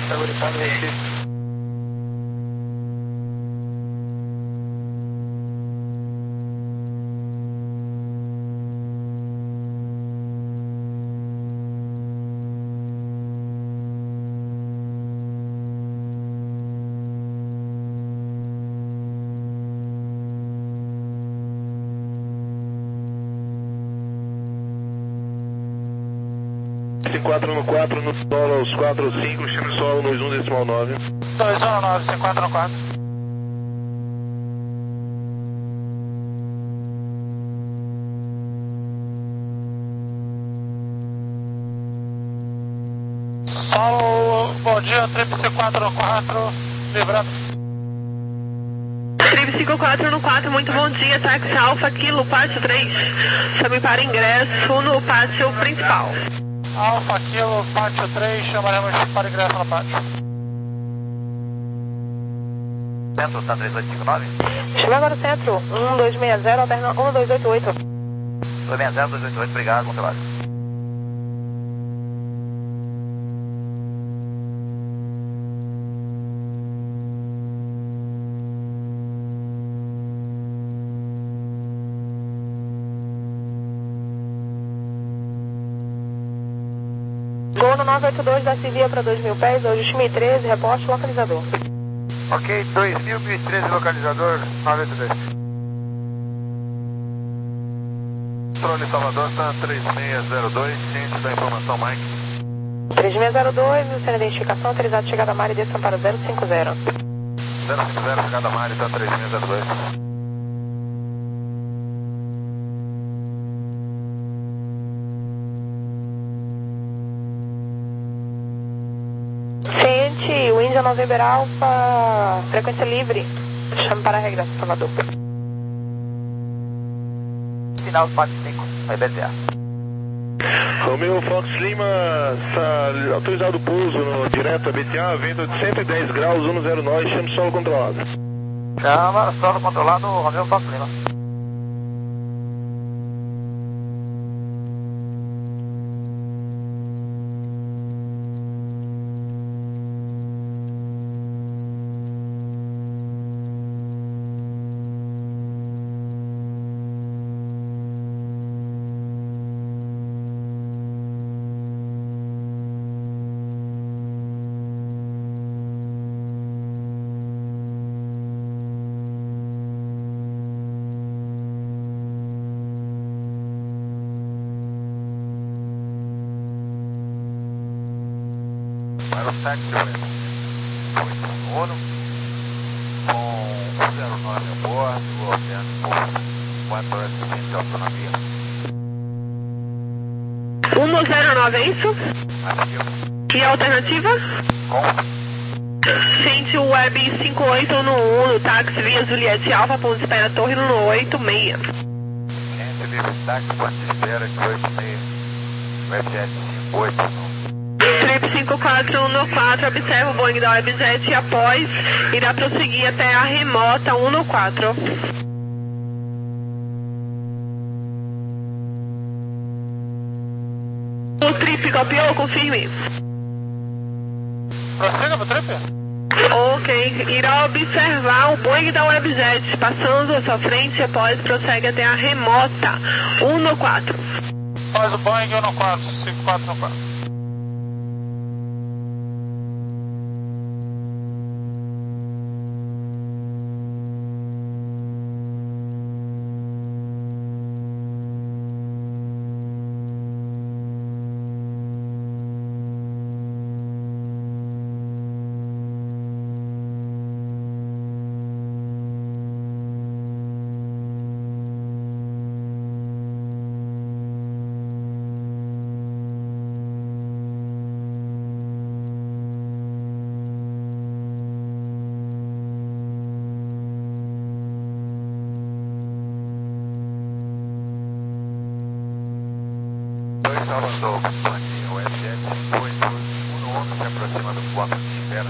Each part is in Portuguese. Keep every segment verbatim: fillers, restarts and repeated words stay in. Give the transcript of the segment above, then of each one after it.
Segurando Recife. cinco quatro um quatro no solo aos quatro cinco, chame solo nos um decimal nove. dois um nove, cinco quatro um quatro. Solo, bom dia, trip cinco quatro um quatro, livrando. Trip cinco quatro um quatro, muito bom dia, táxi Alfa, Kilo, pátio três. Chame para ingresso no pátio principal. Alfa, Kilo, pátio três, chamaremos para ingresso no pátio. Centro, tá três oito cinco nove? Chama agora o centro, um dois seis zero, alterna um dois oito oito. dois seis zero, dois oito oito, obrigado, bom trabalho. Gol no nove oito dois da Civia para dois mil pés, hoje dois mil e treze, reporte localizador. Ok, dois mil e treze, localizador nove oito dois. Controle Salvador, tá três seis zero dois, ciente da informação, Mike. três seis zero dois, mil sem identificação, autorizado chegada a Mari, desçam para zero cinco zero. zero cinco zero, chegada a Mari, tá três seis zero dois. Ciente, o Índia November Alpha, frequência livre. Chame para a regresso, Salvador. Final quatro cinco, vai B T A. Romeo Fox Lima, está autorizado o pouso no direto a B T A, vento de cento e dez graus, um zero nove, chame solo controlado. Chama, solo controlado, Romeo Fox Lima. Para o sete oito Ono, com zero nove a bordo, oceano quatro horas e vinte de autonomia. um zero nove, é isso? Aqui, E a alternativa? com Ciente, Web cinco oito no um, no táxi via Juliette Alfa, ponto de espera Torre no oito seis. ciente, livre táxi, ponto de espera de oito seis, Webjet cinco oito no. Trip cinco quatro um no quatro, observa o Boeing da Webjet e após irá prosseguir até a remota um no quatro. O trip copiou, confirme. Prossiga pro trip? Ok, irá observar o Boeing da Webjet passando à sua frente e após prossegue até a remota um no quatro. Faz o Boeing um no quatro, cinco quatro um quatro. Salvador, companhia U S J oito um no onze, se aproxima do ponto de espera.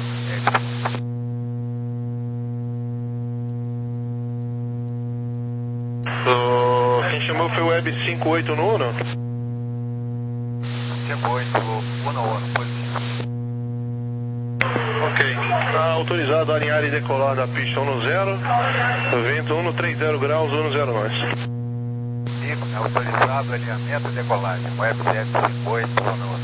So, quem chamou foi o Web cinco oito no Uno? cinco oito um no Uno, positivo. Ok. Está autorizado a alinhar e decolar da pista um no zero, vento um no trinta graus, um no zero nós. É autorizado alinhamento e decolagem. Web sete cinco oito, zona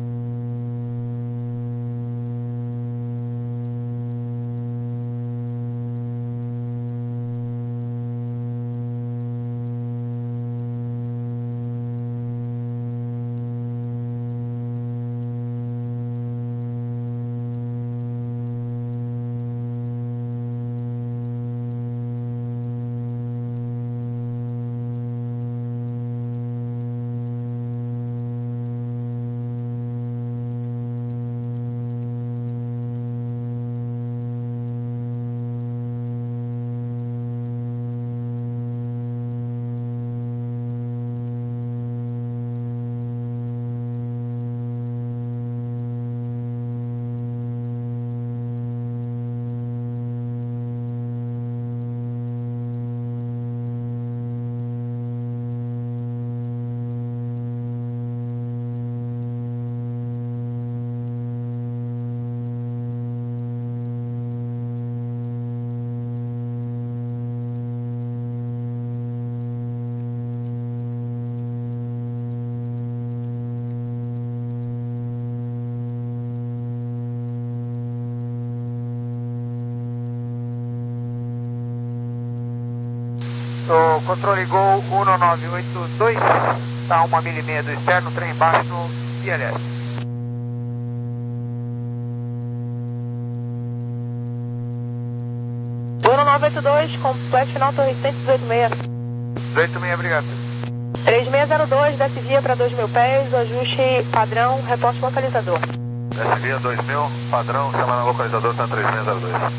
o controle Gol um nove oito dois, está a uma milha e meia do externo, trem baixo no I L S. um nove oito dois, complexo final torre cento e dezoito seis. dezoito seis, obrigado. três seis zero dois, desce via para dois mil pés, ajuste padrão, reporte localizador. Desce via dois mil, padrão, chamando localizador, está três seis zero dois.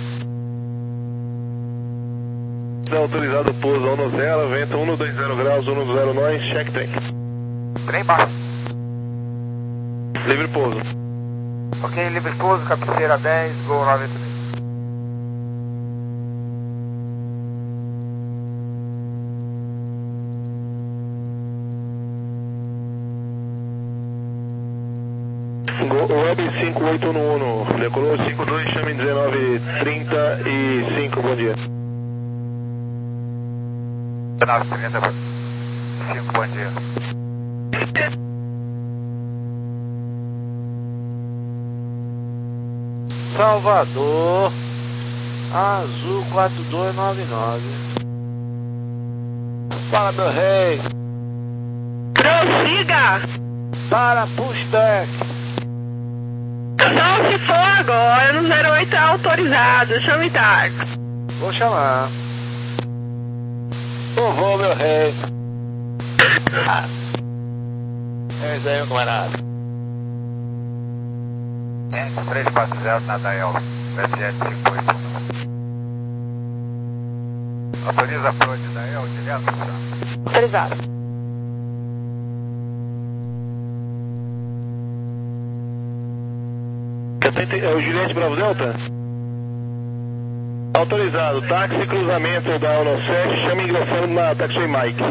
Está autorizado pouso um no zero, vento um no vinte graus, um no zero nós, check tank. Trem baixo. Livre pouso. Ok, livre pouso, cabeceira dez, Gol nove oito dois. Web cinco oito um um, decolou cinco dois, chame dezenove trinta e cinco, bom dia. dezenove trinta e cinco, bom dia. Salvador, Azul quatro dois nove nove. Fala, meu rei. Prossiga! Para pushback. Só se for agora, no zero oito é autorizado, chame táxi. Vou chamar. Por favor, meu rei. Ah. É isso aí, meu camarada. três quatro zero na Dael, S sete cinco oito. Autoriza a proa de Dael, direto, tá? Autorizado. É o Juliette Bravo Delta? Autorizado, táxi cruzamento da Uno sete, chama ingressando na Taxi Mike.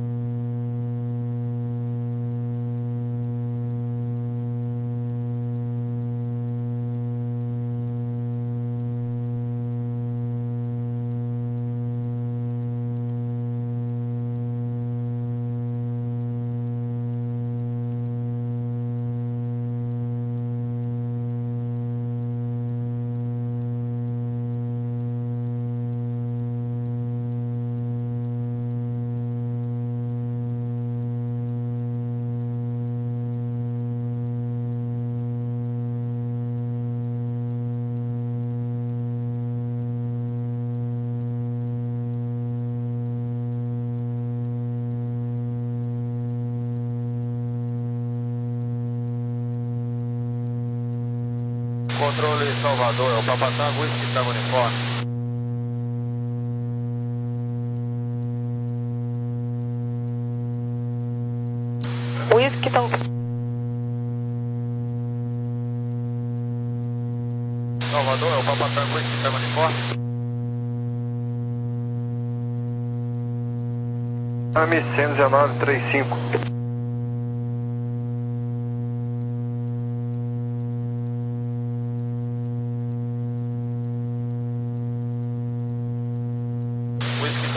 Controle Salvador, é o Papatango, isso que está no uniforme. Whisky então. Salvador, é o Papatango, isso que está no uniforme. M cento e dezenove, trinta e cinco.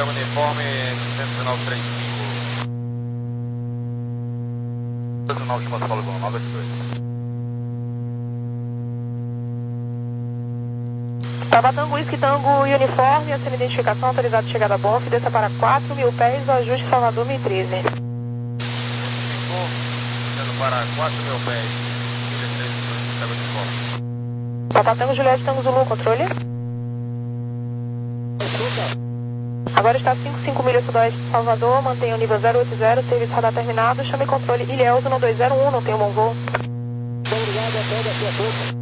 Hotel Uniforme centro e nove trinta e cinco. Nacional de São Paulo, nove oito dois. Tabatango, Whisky Tango Uniforme, essa identificação, autorizado de chegada a bordo, desça para quatro mil pés, o ajuste Salvador mil e treze. Descendo para quatro mil pés, mil e treze, Hotel Uniforme. Tabatango, Juliette Tango Zulu, controle. Agora está cinco cinco milhas sudoeste de Salvador, mantenha o nível zero oito zero, serviço radar terminado, chame controle Ilhéus um dois zero um, não tem um bom voo. Obrigado, até daqui a pouco.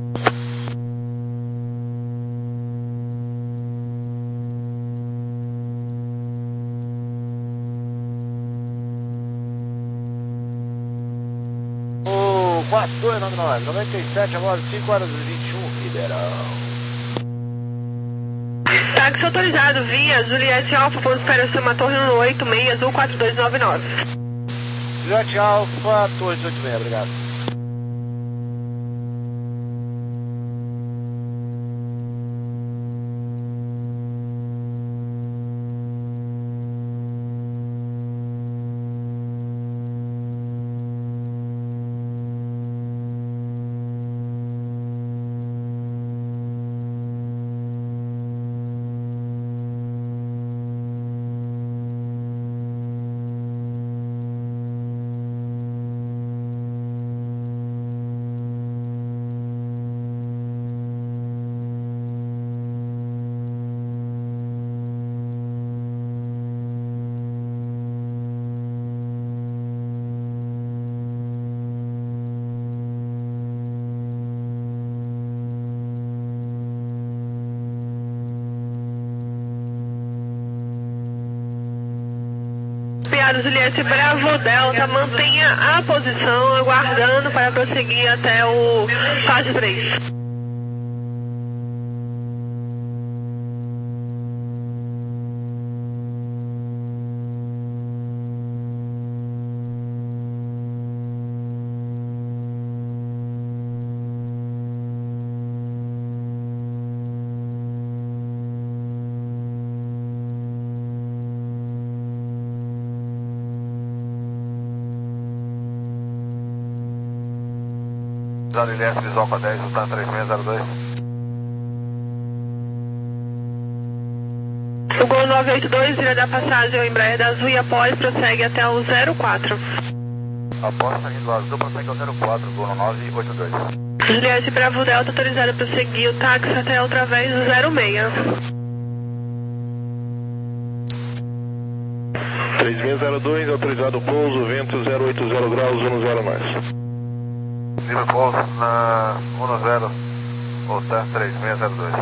quatro dois nove nove, noventa e sete, agora cinco horas e vinte e um, Ribeirão. Táxi autorizado, via Juliette Alfa, pouso para cima, torre um oito seis, azul quatro dois nove nove. Juliette Alfa, torre oito seis, obrigado. Juliette Bravo Delta, mantenha a posição, aguardando para prosseguir até o fase três. Ilhéus, Visoca dez, Lutar três seis zero dois. O Gol nove oito dois, vira da passagem ao Embraer da Azul e após prossegue até o zero quatro. Após saindo do Azul, prossegue ao zero quatro, Gol nove oito dois. Juliette Bravo Delta, autorizado a prosseguir o táxi até outra vez o zero seis. três seis zero dois, autorizado o pouso, vento zero oito zero graus, um zero mais. Livre pouso na um zero, Hotel três seis zero dois.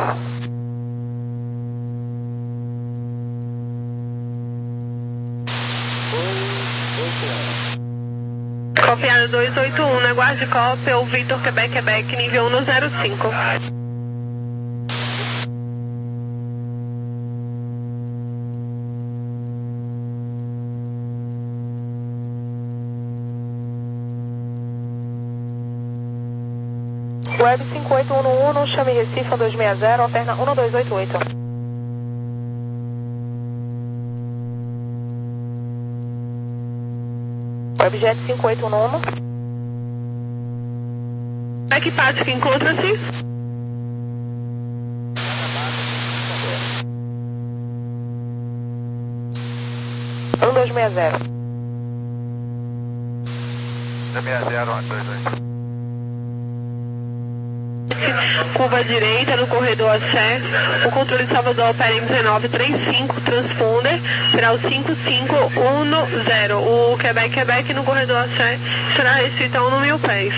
Copiado dois oito um, na guarde cópia, o Vitor Quebec Quebec, nível um zero cinco. Web cinco oito um um, chame Recife um dois seis zero, alterna um dois oito oito. Webjet cinco oito um um. Equipagem que encontra-se. um dois seis zero. dois seis zero, um dois dois. Curva direita no corredor acesso. O controle de Salvador opera em dezenove trinta e cinco, transponder, será o cinco cinco um zero. O Quebec Quebec no corredor acesso será restrito a um mil pés.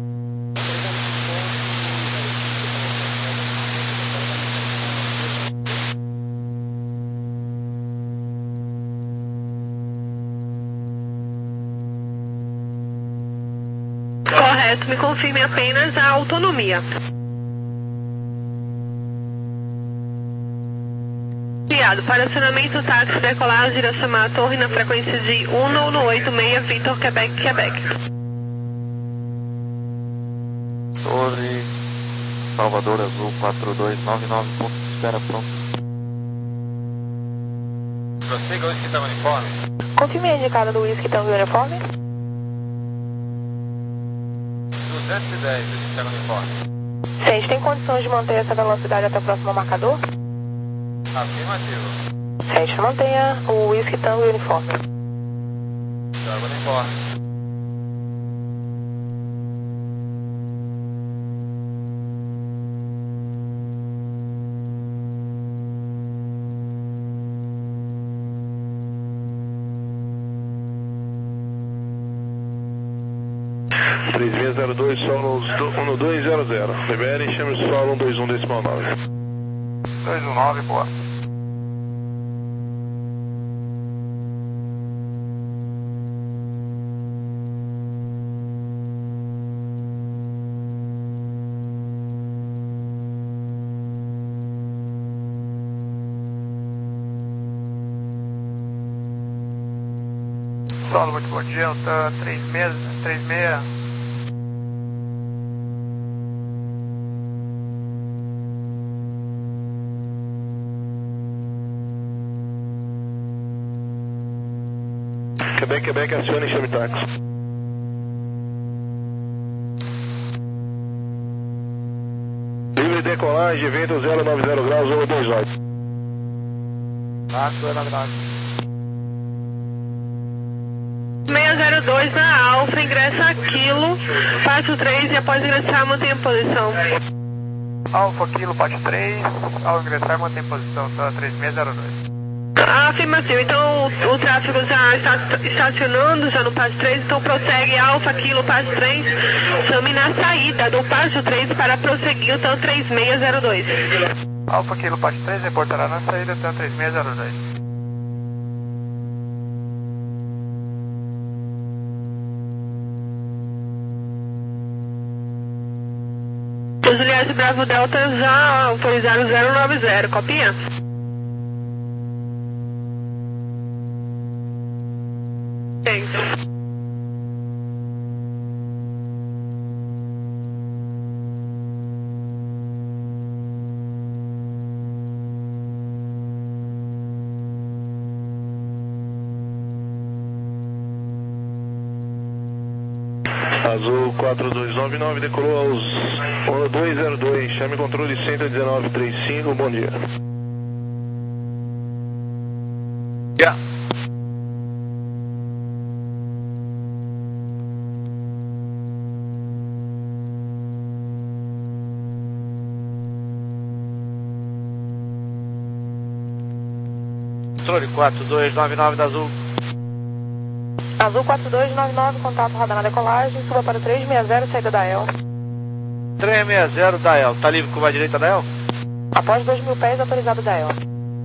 Correto, me confirme apenas a autonomia. Para acionamento, táxi decolagem Iracema Torre na frequência de um oito seis, Vitor Quebec Quebec. Torre Salvador Azul quatro dois nove nove, ponto de espera pronto. prossiga, Whisky Tango Uniforme. Confirme a indicada do Whisky Tango Uniforme. duzentos e dez, Whisky Tango Uniforme. Sente, tem condições de manter essa velocidade até o próximo marcador? Afirmativo. Sente, mantenha o Whisky Tango Uniforme. Tango Uniforme. três seis zero dois, solo um dois zero zero. Libere e chame o solo um dois um decimal nove. dois um nove, boa. Solo, muito bom dia, Alta três seis, três seis. Quebec, Quebec, acione e chame táxi. Livre decolagem, vento zero nove zero graus, um dois oito. Táxi dois nove nove. seis zero dois na Alfa, ingressa a Kilo, passo três e após ingressar mantenha posição. Alfa, Kilo, parte três, ao ingressar mantém posição, tá três seis zero dois. Afirmativo, então o, o tráfego já está estacionando, já no passo três, então prossegue Alfa, Kilo, passo três, chame na saída do passo três para prosseguir o TAM três seis zero dois. Alfa, Kilo, parte três, reportará na saída, TAM três seis zero dois. Juliette Bravo Delta já autorizaram zero nove zero, copia? Azul quatro dois nove nove, decolou aos um dois zero dois, chame controle cento e dezenove trinta e cinco, bom dia. Yeah. Controle quatro dois nove nove da Azul. Azul quatro dois nove nove, contato radar na decolagem, suba para três seis zero, saída da E L. três seis zero da E L. Tá livre curva à direita da E L? Após dois mil pés, autorizado da E L.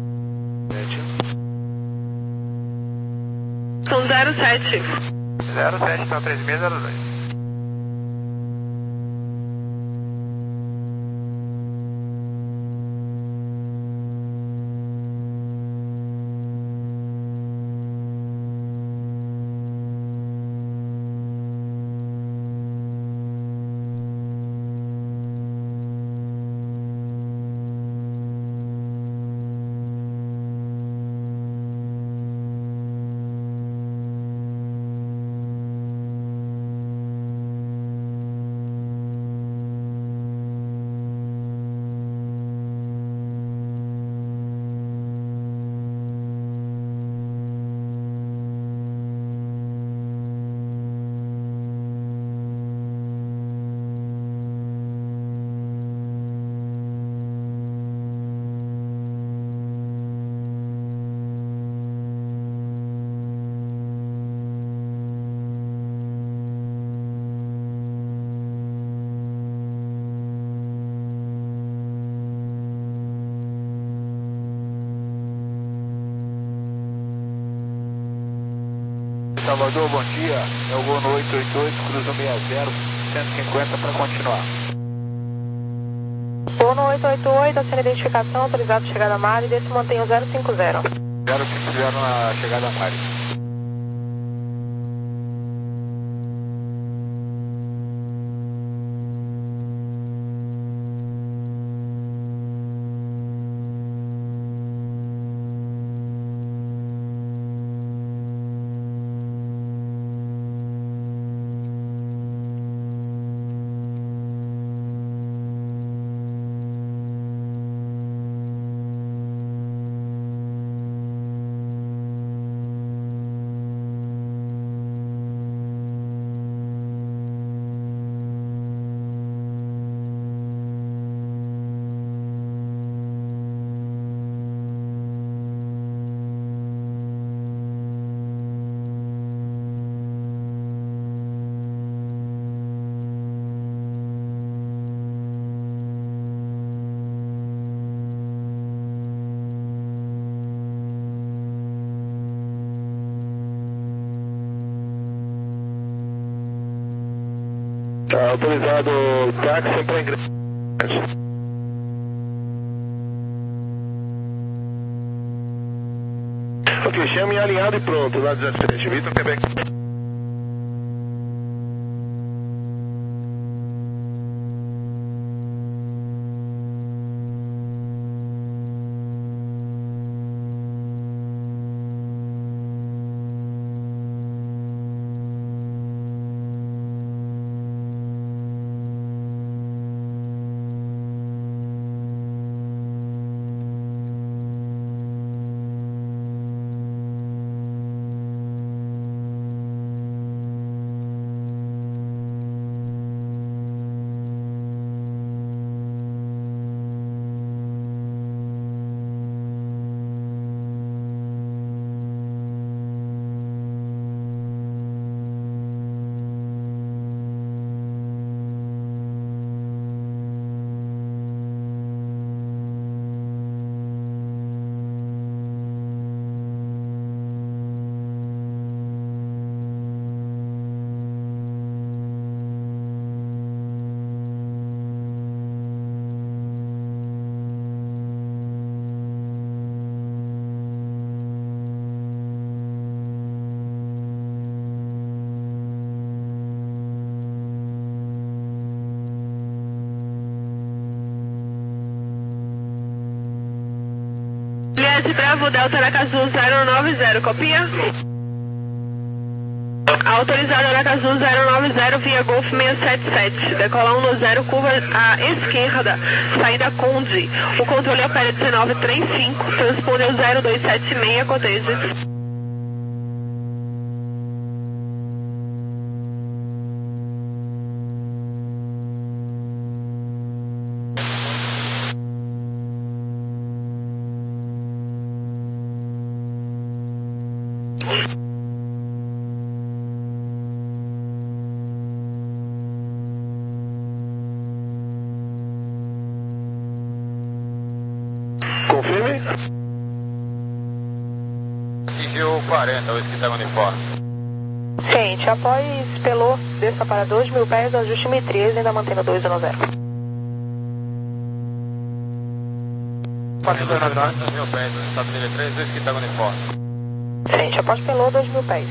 São zero sete. zero sete, então três seis zero dois. Salvador, bom dia. É o voo no oito oito oito, cruza seis zero, cento e cinquenta para continuar. Voo no oito oito oito, aciona identificação, autorizado chegada a Mari, desse mantenha o zero cinco zero. zero cinco zero na chegada a Mari. Tá autorizado o táxi para ingressar. Ok, chame alinhado e pronto, lá dezessete, Vitor Quebec. Bravo Delta Aracaju zero nove zero, copia? Autorizado Aracaju zero nove zero via Golf seiscentos e setenta e sete, decola um no zero, curva à esquerda, saída Conde. O controle opera dezenove trinta e cinco, transpondeu zero dois sete seis, coteja. Confirme. Atingiu quarenta, o esquitão uniforme. Gente, após Pelô, desça para dois mil pés, ajuste mil e treze, ainda mantendo dois um zero. quatro dois nove nove, dois mil pés, estado mil e três, o esquitão uniforme. Gente, após Pelô, dois mil pés.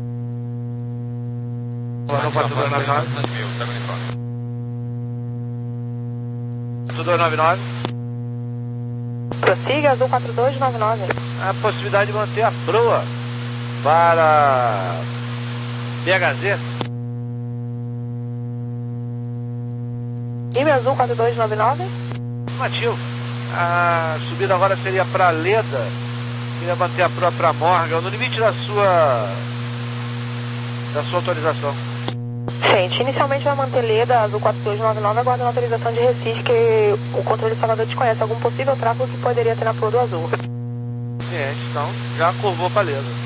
quatro dois nove nove, dois mil, esquitão uniforme. quatro dois nove nove. Prossiga, azul quatro dois nove nove. A possibilidade de manter a proa para B H Z. I M E azul quatro dois nove nove. Afirmativo. A subida agora seria para Leda. Queria manter a proa para Morgan, no limite da sua da sua autorização. Gente, inicialmente vai manter Leda, azul quatro dois nove nove, aguardando autorização de Recife, que o controle de Salvador desconhece algum possível tráfego que poderia ter na proa do azul. Gente, então já curvou para Leda.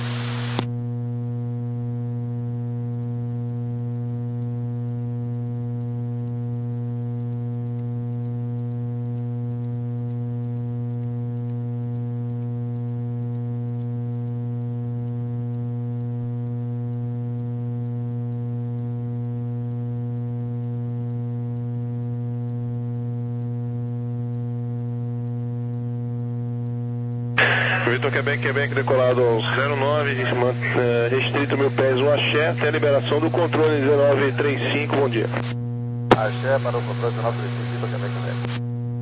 Vitor Quebec, Quebec decolado zero nove, restrito mil pés, o Axé, até a liberação do controle dezenove trinta e cinco, bom dia. Axé para o controle dezenove trinta e cinco, Vitor Quebec, Quebec.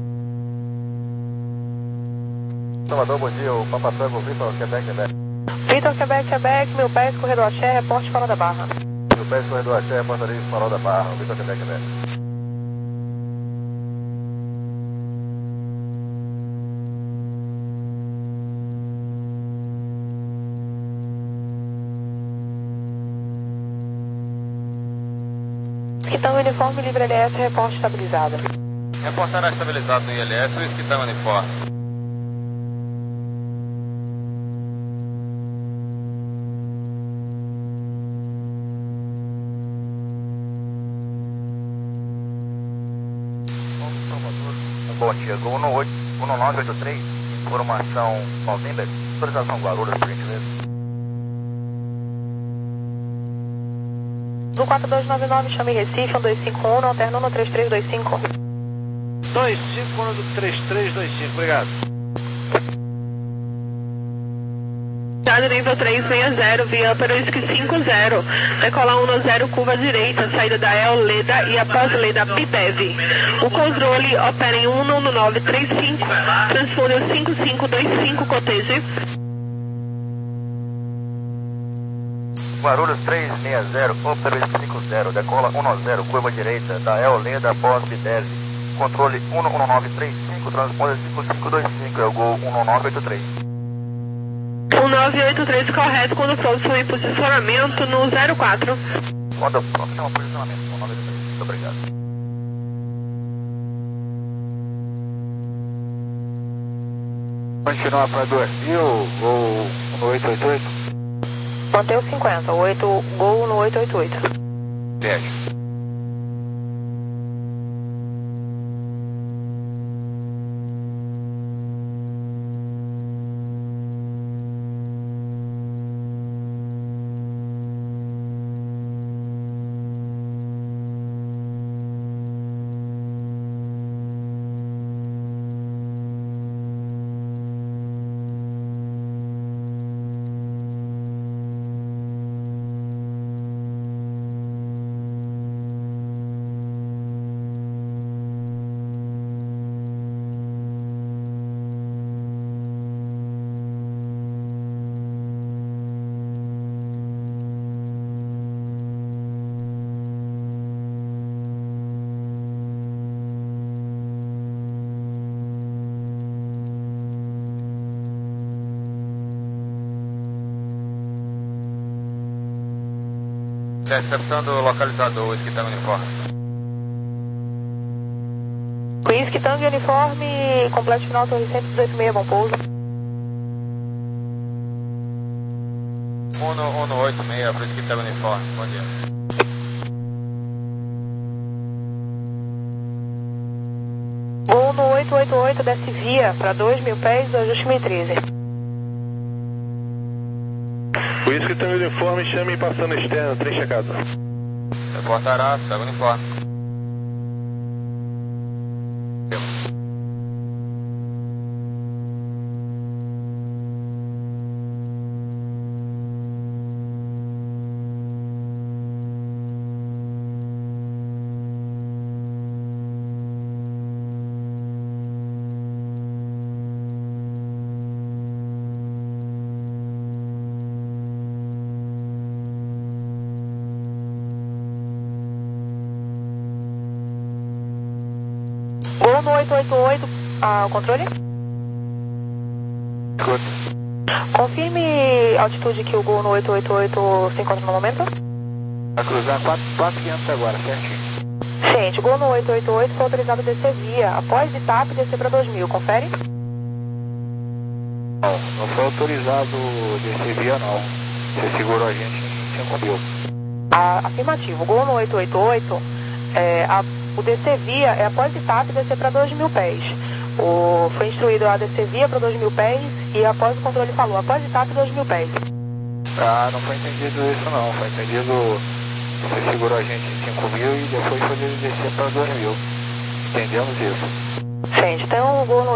Salvador, bom dia, o Papa Tango, Vitor Quebec, Quebec. Vitor Quebec, Quebec, mil pés, corredor Axé, reporte Farol da Barra. Mil pés, corredor Axé, portaria Farol da Barra, Vitor Quebec, Quebec. Esquitão uniforme livre L S, reporte estabilizado. Reportará estabilizado no I L S o esquitão uniforme. Bom dia, Gol um nove oito três, informação November, autorização Guarulhos, por gentileza. Do quatro dois nove nove, chame Recife, um dois cinco um, alterno no três três dois cinco. dois cinco um do três três dois cinco, obrigado. Cuidado nível trezentos e sessenta, via para o I S C cinco zero. Decolar um zero, curva direita, saída da El Leda e após Leda Pibev. O controle opera em um nove três cinco, transpondeu cinco cinco dois cinco, cotege. Guarulhos três seis zero, Opera cinco zero, decola um zero, curva direita, da El Leda após Pibev. Controle um nove três cinco, transpondeu cinco cinco dois cinco, é o gol um nove oito três. um nove oito três correto, quando próximo em posicionamento no zero quatro. Quando próximo posicionamento, um nove oito três, muito obrigado. Continuar para dois mil, gol no oito oito oito. Mantém o cinquenta, oito, gol no oito oito oito. dez. Recepção do localizador, Whisky Tango Uniforme. Whisky Tango Uniforme, completo final, torre cento e dezoito e seis, bom pouso. um um oito seis, Whisky Tango Uniforme, bom dia. Gol no oito oito oito, desce via para dois mil pés, ajuste mil e treze. O Whisky Tango Uniforme, chame passando externo, trem checado. Reportará, Tango Uniforme. Gol no oito oito oito, ah, o controle? Confirme a altitude que o Gol no oito oito oito se encontra no momento. Vai cruzar quatro mil e quinhentos agora, certinho. Gente, Gol no oito oito oito foi autorizado a descer via, após de TAP descer para dois mil, confere? Não, não foi autorizado descer via não. Você segurou a gente em cinco mil. Ah, afirmativo, Gol no oito oito oito, é, a, o descer via é após de TAP descer para dois mil pés. O, foi instruído a descer via para dois mil pés e após o controle falou, após de TAP dois mil pés. Ah, não foi entendido isso não, foi entendido, você segurou a gente em cinco mil e depois foi descer para dois mil. Entendemos isso. Gente, então o Gol no